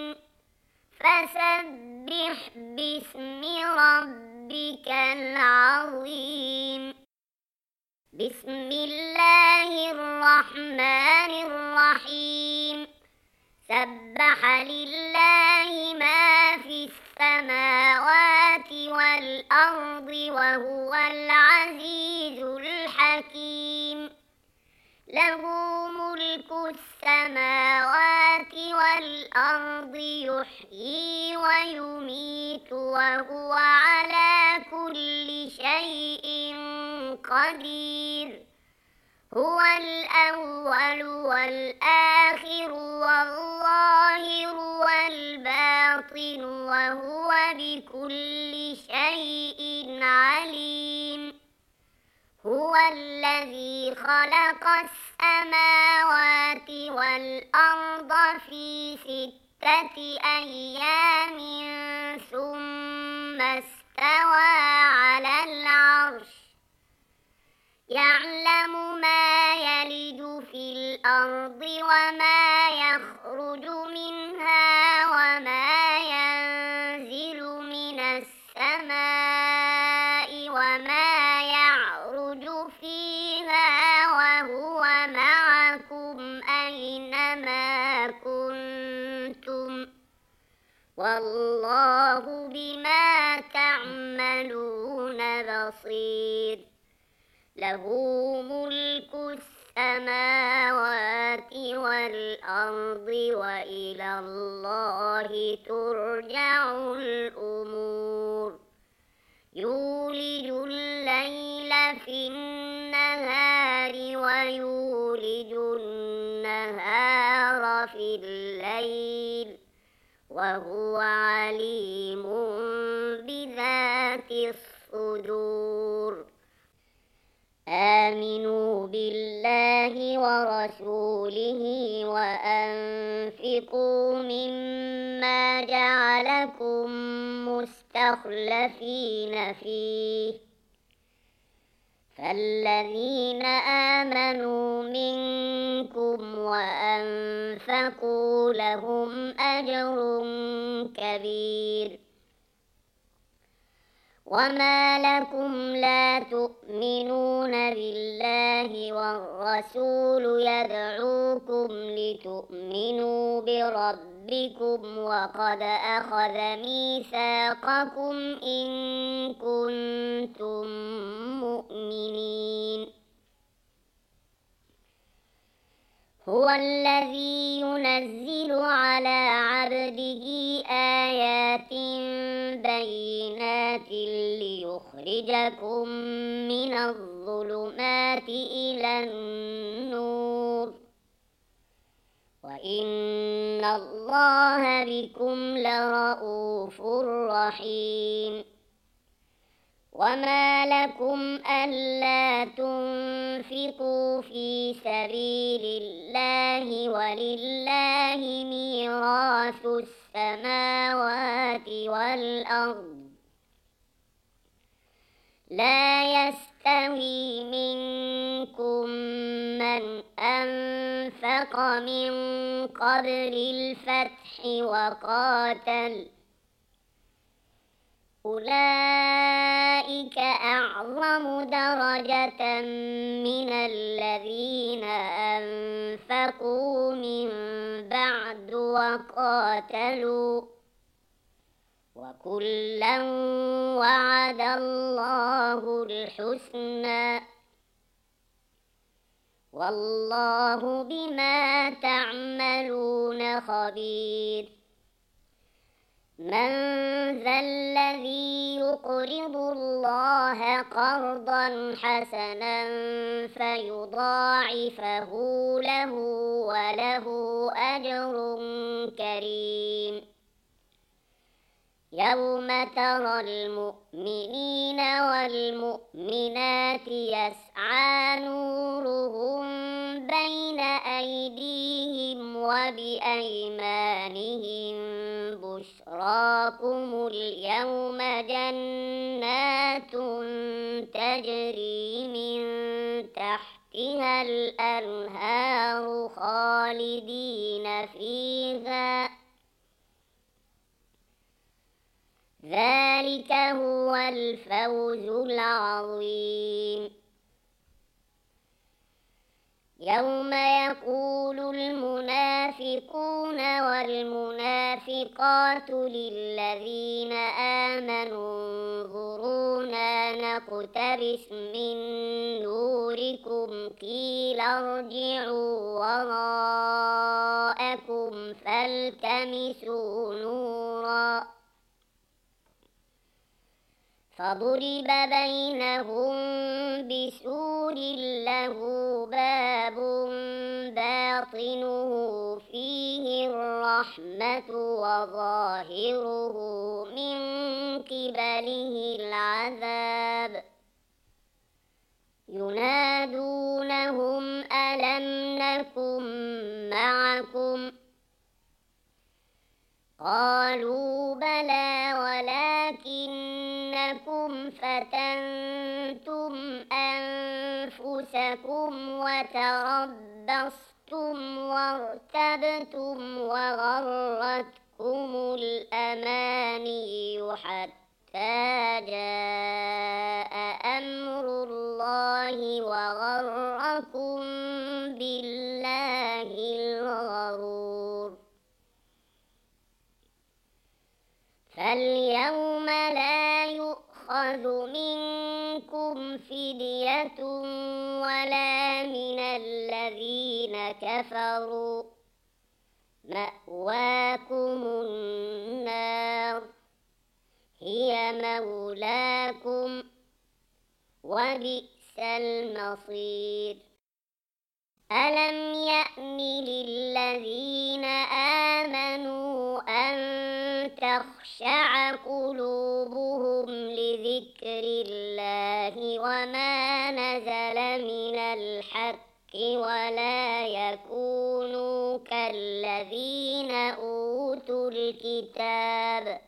S1: فسبح باسم ربك العظيم بسم الله الرحمن الرحيم سبح لله ما في السماوات والأرض وهو العزيز الحكيم له ملك السماوات والأرض يحيي ويميت وهو على كل شيء قدير هو الأول والآخر والظاهر والباطن وهو بكل شيء عليم هو الذي خلق السماوات والأرض في ستة أيام ثم استوى على العرش يعلم ما يلج في الأرض وما يخرج منها وما ينزل من السماء وما يعرج فيها وهو معكم أينما كنتم والله بما تعملون بصير له ملك السماوات والأرض وإلى الله ترجع الأمور يولج الليل في النهار ويولج النهار في الليل وهو عليم بذات الصدور آمنوا بالله ورسوله وأنفقوا مما جعلكم مستخلفين فيه فالذين آمنوا منكم وأنفقوا لهم أجر كبير وما لكم لا تؤمنون بالله والرسول يدعوكم لتؤمنوا بربكم وقد أخذ ميثاقكم إن كنتم مؤمنين هو الذي ينزل على عبده آيات بينات ليخرجكم من الظلمات إلى النور وإن الله بكم لرءوف رحيم وما لكم ألا تنفقوا في سبيل الله ولله ميراث السماوات والأرض لا يستوي منكم من أنفق من قبل الفتح وقاتل أولئك أعظم درجة من الذين أنفقوا من بعد وقاتلوا وكلا وعد الله الحسنى والله بما تعملون خبير من ذا الذي يقرض الله قرضا حسنا فيضاعفه له وله أجر كريم يوم ترى المؤمنين والمؤمنات يسعى نورهم بين أيديهم وبأيمانهم بشراكم اليوم جنات تجري من تحتها الأنهار خالدين فيها ذلك هو الفوز العظيم يوم يقول المنافقون والمنافقات للذين آمنوا انظرونا نقتبس من نوركم قيل ارجعوا وراءكم فالتمسوا نورا فضرب بينهم بسور له باب باطنه فيه الرحمة وظاهره من قبله العذاب ينادونهم ألم نكن معكم قالوا بلى ولكنكم فتنتم أنفسكم وتربصتم وارتبتم وغرتكم الأماني حتى جاء أمر الله وغركم بالله الغرور فاليوم لا يؤخذ منكم فدية ولا من الذين كفروا مأواكم النار هي مولاكم وبئس المصير ألم يأن للذين آمنوا أن تخشع قلوبهم لذكر الله وما نزل من الحق ولا يكونوا كالذين أوتوا الكتاب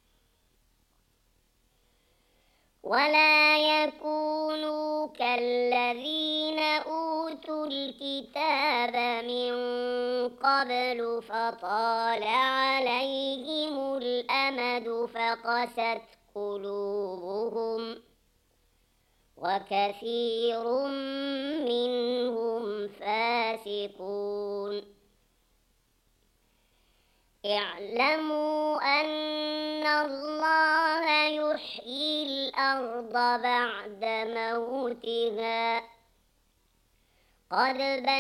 S1: ولا يكونوا كالذين أوتوا الكتاب من قبل فطال عليهم الأمد فقست قلوبهم وكثير منهم فاسقون اعلموا أن الله يحيي الأرض بعد موتها قد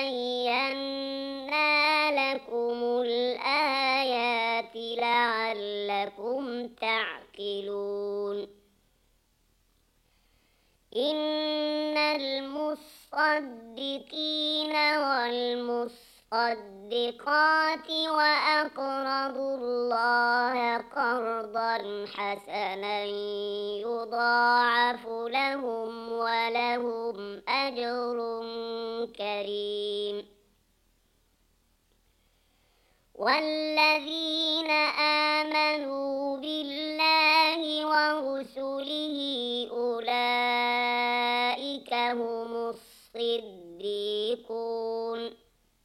S1: بينا لكم الآيات لعلكم تعقلون إن المصدقين والمصدقات وأقرضوا الله قرضا حسنا يضاعف لهم ولهم أجر كريم والذين آمنوا بالله ورسله أولئك هم الصديقون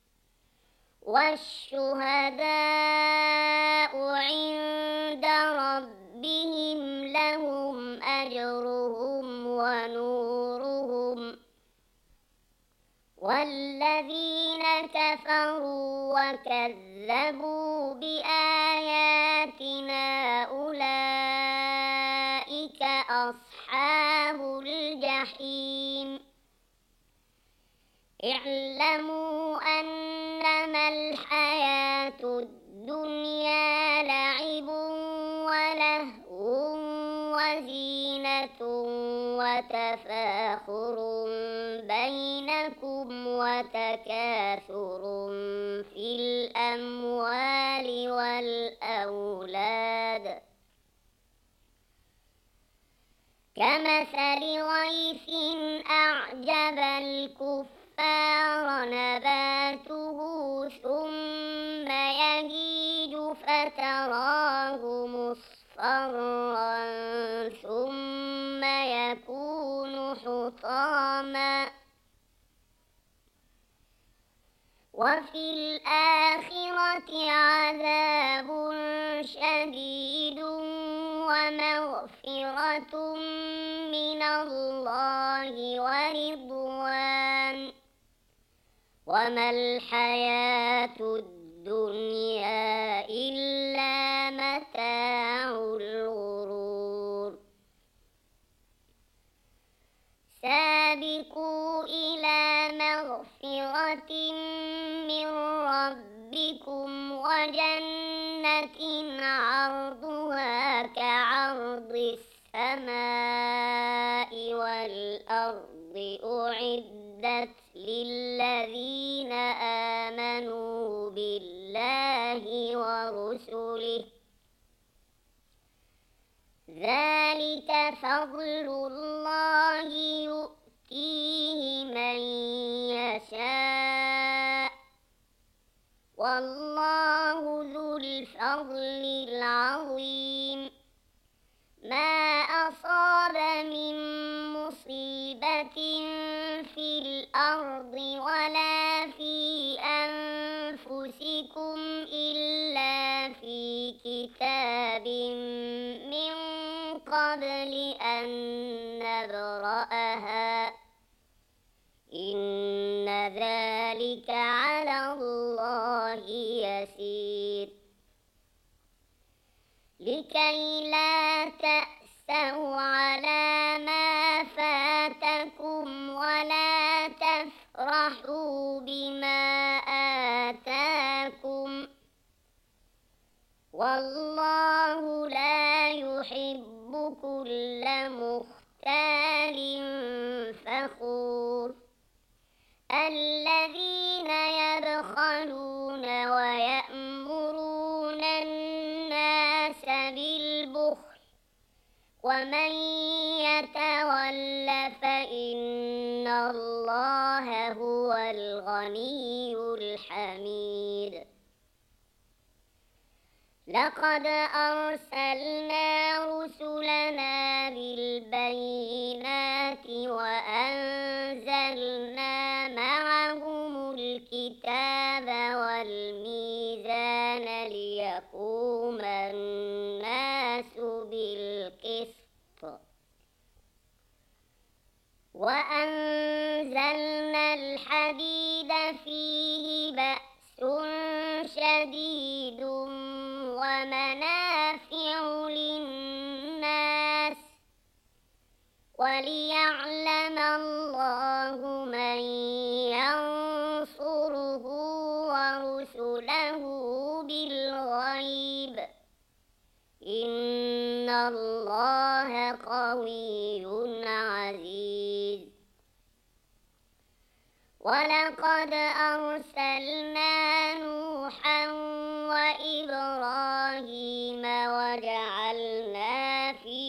S1: والشهداء عند ربهم لهم أجرهم ونورهم والذين كفروا وكذبوا بآياتنا أولئك أصحاب الجحيم اعلموا أنما الحياة الدنيا لعب ولهو وزينة وتفاخر بينكم وتكاثر في الأموال والأولاد كمثل غيث أعجب الكفار نباته ثم يهيج فتراه مصفرا ثم يكون حطاما وفي الآخرة عذاب شديد ومغفرة من الله ورضوان وما الحياة الدنيا إلا متاع الغرور سابقوا إلى مغفرة من ربكم وجنة عرضها كعرض السماء والأرض أعدت للذين آمنوا بالله ورسله ذلك فضل الله يؤتيه يؤتيه من يشاء والله ذو الفضل العظيم ما أصاب من مصيبة في الأرض ولا في أنفسكم إلا في كتاب من قبل أن نبرأها إن ذلك على الله يسير لكي لا تأسوا على ما فاتكم ولا تفرحوا بما آتاكم والله لا يحب كل مختال فخور الذين يبخلون ويأمرون الناس بالبخل ومن يتول فإن الله هو الغني الحميد لقد أرسلنا رسلنا بالبينات وأنزلنا معهم الكتاب والميزان ليقوم الناس بالقسط وأنزلنا الحديد فيه بأس شديد ومنافع للناس وليعلم الله من ينصره ورسله بالغيب إن الله قوي عزيز ولقد أرسلنا نوحا وإبراهيم وجعلنا في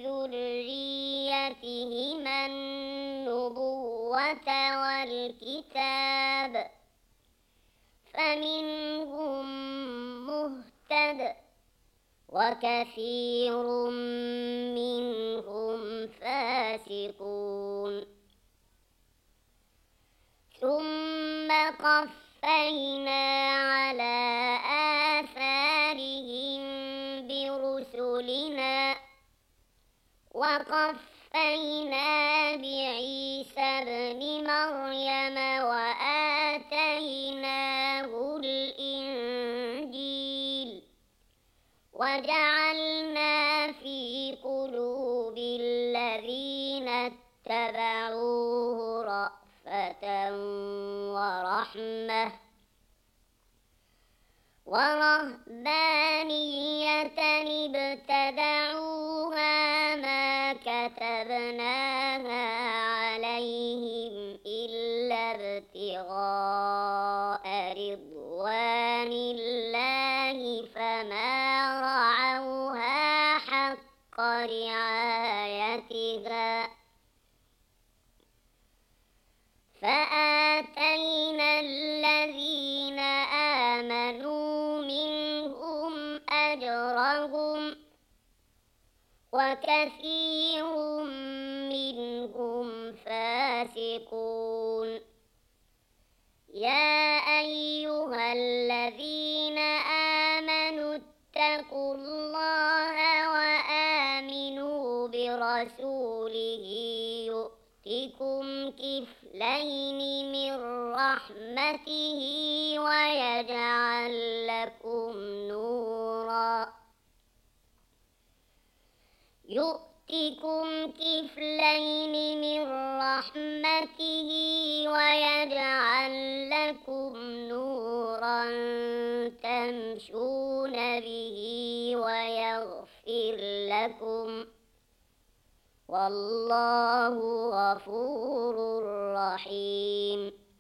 S1: ذريتهما النبوة والكتاب فمنهم مهتد وكثير منهم فاسقون ثم قفينا على آثارهم برسلنا وقفينا بعيسى ابن مريم وآتيناه الإنجيل وجعلنا في قلوب الذين اتبعوه رأفة ورحمة ورهبانية ابتدعوها ما كتبناها عليهم إلا ابتغاء رضوان الله فما رعوها حق رعايتها فآتينا الذين آمنوا منهم أجرهم وكثير منهم فاسقون يا أيها الذين آمنوا اتقوا الله وآمنوا برسوله يؤتكم كفلين من رحمته ويجعل لكم نورا يؤتكم كفلين من رحمته ويجعل لكم نورا تمشون به ويغفر لكم والله غفور رحيم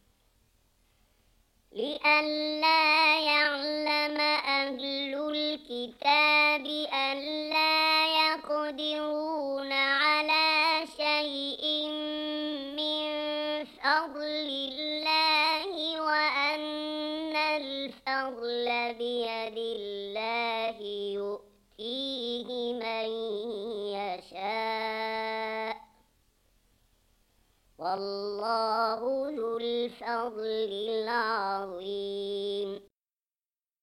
S1: لئلا يعلم أهل الكتاب ألا يقدرون على شيء من بفضل الله وأن الفضل بيد الله يؤتيه من يشاء والله ذو الفضل